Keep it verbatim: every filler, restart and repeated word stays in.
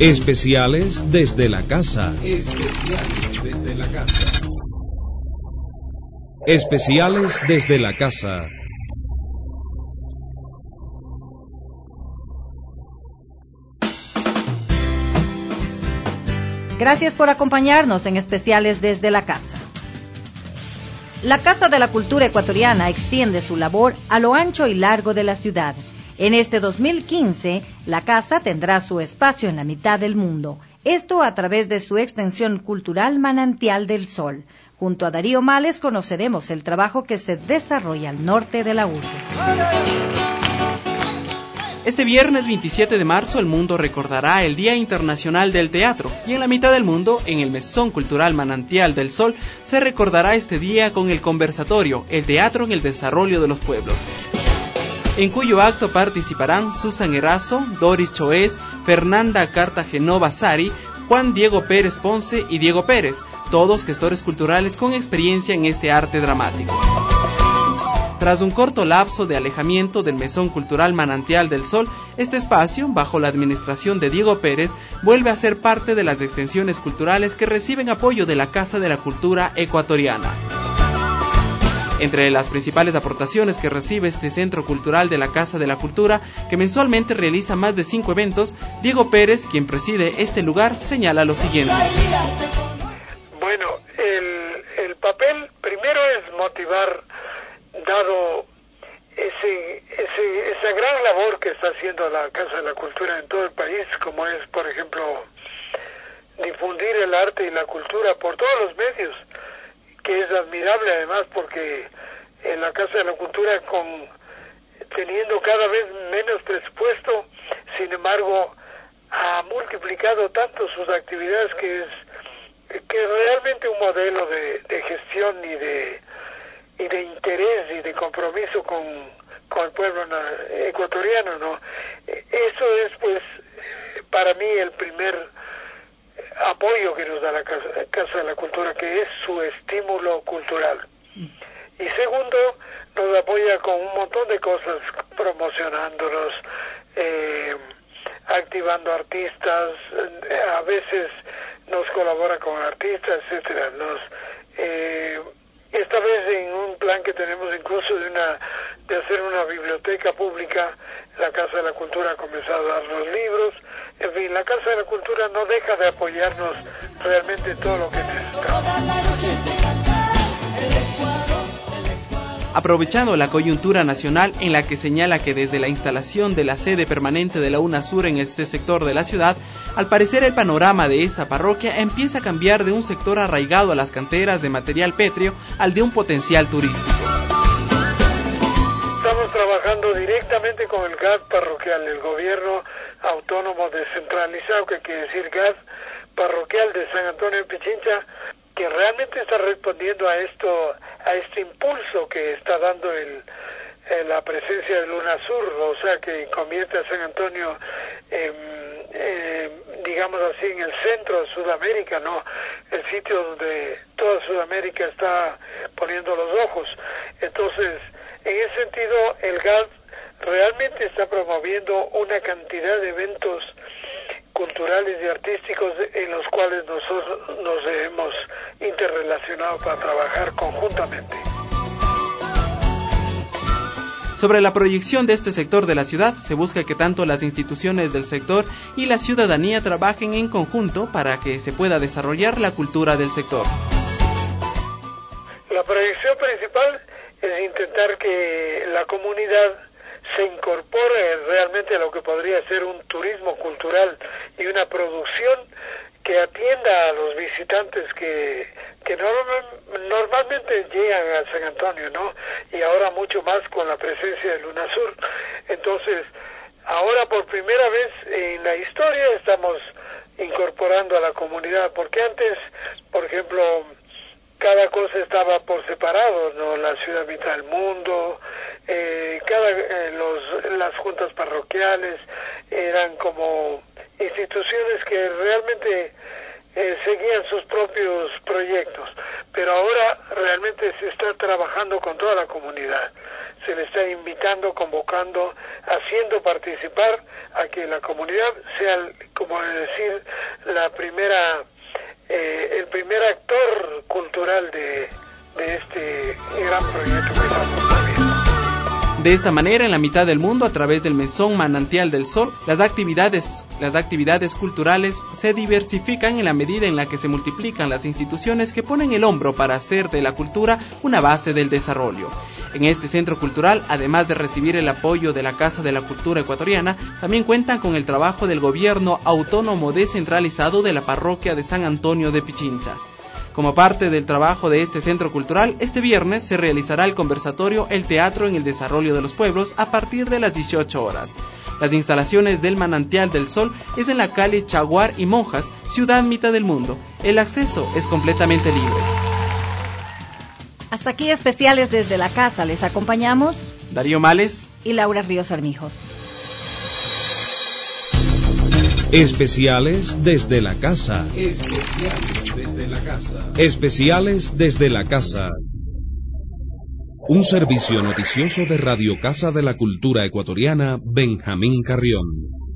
Especiales desde la casa. Especiales desde la casa. Especiales desde la casa. Gracias por acompañarnos en Especiales desde la casa. La Casa de la Cultura Ecuatoriana extiende su labor a lo ancho y largo de la ciudad. En este dos mil quince, la casa tendrá su espacio en la mitad del mundo. Esto a través de su extensión cultural Manantial del Sol. Junto a Darío Males conoceremos el trabajo que se desarrolla al norte de la urbe. Este viernes veintisiete de marzo el mundo recordará el Día Internacional del Teatro y en la mitad del mundo, en el Mesón Cultural Manantial del Sol, se recordará este día con el conversatorio El Teatro en el Desarrollo de los Pueblos, en cuyo acto participarán Susan Erazo, Doris Choés, Fernanda Cartagenova Sari, Juan Diego Pérez Ponce y Diego Pérez, todos gestores culturales con experiencia en este arte dramático. Tras un corto lapso de alejamiento del Mesón Cultural Manantial del Sol, este espacio, bajo la administración de Diego Pérez, vuelve a ser parte de las extensiones culturales que reciben apoyo de la Casa de la Cultura Ecuatoriana. Entre las principales aportaciones que recibe este Centro Cultural de la Casa de la Cultura, que mensualmente realiza más de cinco eventos, Diego Pérez, quien preside este lugar, señala lo siguiente. Bueno, el, el papel primero es motivar, dado ese, ese, esa gran labor que está haciendo la Casa de la Cultura en todo el país, como es, por ejemplo, difundir el arte y la cultura por todos los medios, que es admirable además porque en la Casa de la Cultura, con teniendo cada vez menos presupuesto, sin embargo ha multiplicado tanto sus actividades que es que es realmente un modelo de, de gestión y de y de interés y de compromiso con, con el pueblo ecuatoriano, ¿no? Eso es, pues, para mí el primer apoyo que nos da la Casa, Casa de la Cultura, que es su estímulo cultural. Y segundo, nos apoya con un montón de cosas, promocionándonos, eh, activando artistas, a veces nos colabora con artistas, etcétera. Nos eh, esta vez en un plan que tenemos incluso de una de hacer una biblioteca pública, la Casa de la Cultura ha comenzado a dar los libros. En fin, la Casa de la Cultura no deja de apoyarnos realmente en todo lo que necesitamos. Aprovechando la coyuntura nacional en la que señala que desde la instalación de la sede permanente de la UNASUR en este sector de la ciudad, al parecer el panorama de esta parroquia empieza a cambiar de un sector arraigado a las canteras de material pétreo al de un potencial turístico. Estamos trabajando directamente con el G A D parroquial, el Gobierno Autónomo Descentralizado, que quiere decir G A D parroquial de San Antonio de Pichincha, que realmente está respondiendo a esto, a este impulso que está dando el, eh, la presencia del UNASUR, o sea, que convierte a San Antonio en, eh, digamos así, en el centro de Sudamérica, ¿no? El sitio donde toda Sudamérica está poniendo los ojos. Entonces, en ese sentido, el G A D realmente está promoviendo una cantidad de eventos culturales y artísticos en los cuales nosotros nos hemos interrelacionado para trabajar conjuntamente. Sobre la proyección de este sector de la ciudad, se busca que tanto las instituciones del sector y la ciudadanía trabajen en conjunto para que se pueda desarrollar la cultura del sector. La proyección principal es intentar que la comunidad se incorpore realmente a lo que podría ser un turismo cultural y una producción que atienda a los visitantes que que normal, normalmente llegan a San Antonio, ¿no? Y ahora mucho más con la presencia del UNASUR. Entonces, ahora por primera vez en la historia estamos incorporando a la comunidad, porque antes, por ejemplo, cada cosa estaba por separado, ¿no? La ciudad mitad del mundo, eh, cada eh, los las juntas parroquiales eran como instituciones que realmente eh, seguían sus propios proyectos, pero ahora realmente se está trabajando con toda la comunidad, se le está invitando, convocando, haciendo participar a que la comunidad sea, como decir, la primera, eh, el primer actor cultural de, de este gran proyecto que estamos haciendo. De esta manera, en la mitad del mundo, a través del Mesón Manantial del Sol, las actividades, las actividades culturales se diversifican en la medida en la que se multiplican las instituciones que ponen el hombro para hacer de la cultura una base del desarrollo. En este centro cultural, además de recibir el apoyo de la Casa de la Cultura Ecuatoriana, también cuentan con el trabajo del gobierno autónomo descentralizado de la parroquia de San Antonio de Pichincha. Como parte del trabajo de este centro cultural, este viernes se realizará el conversatorio El Teatro en el Desarrollo de los Pueblos a partir de las dieciocho horas. Las instalaciones del Manantial del Sol es en la calle Chaguar y Monjas, ciudad mitad del mundo. El acceso es completamente libre. Hasta aquí especiales desde la casa. Les acompañamos Darío Males y Laura Ríos Armijos. Especiales desde la casa. Especiales desde la casa. Especiales desde la casa. Un servicio noticioso de Radio Casa de la Cultura Ecuatoriana, Benjamín Carrión.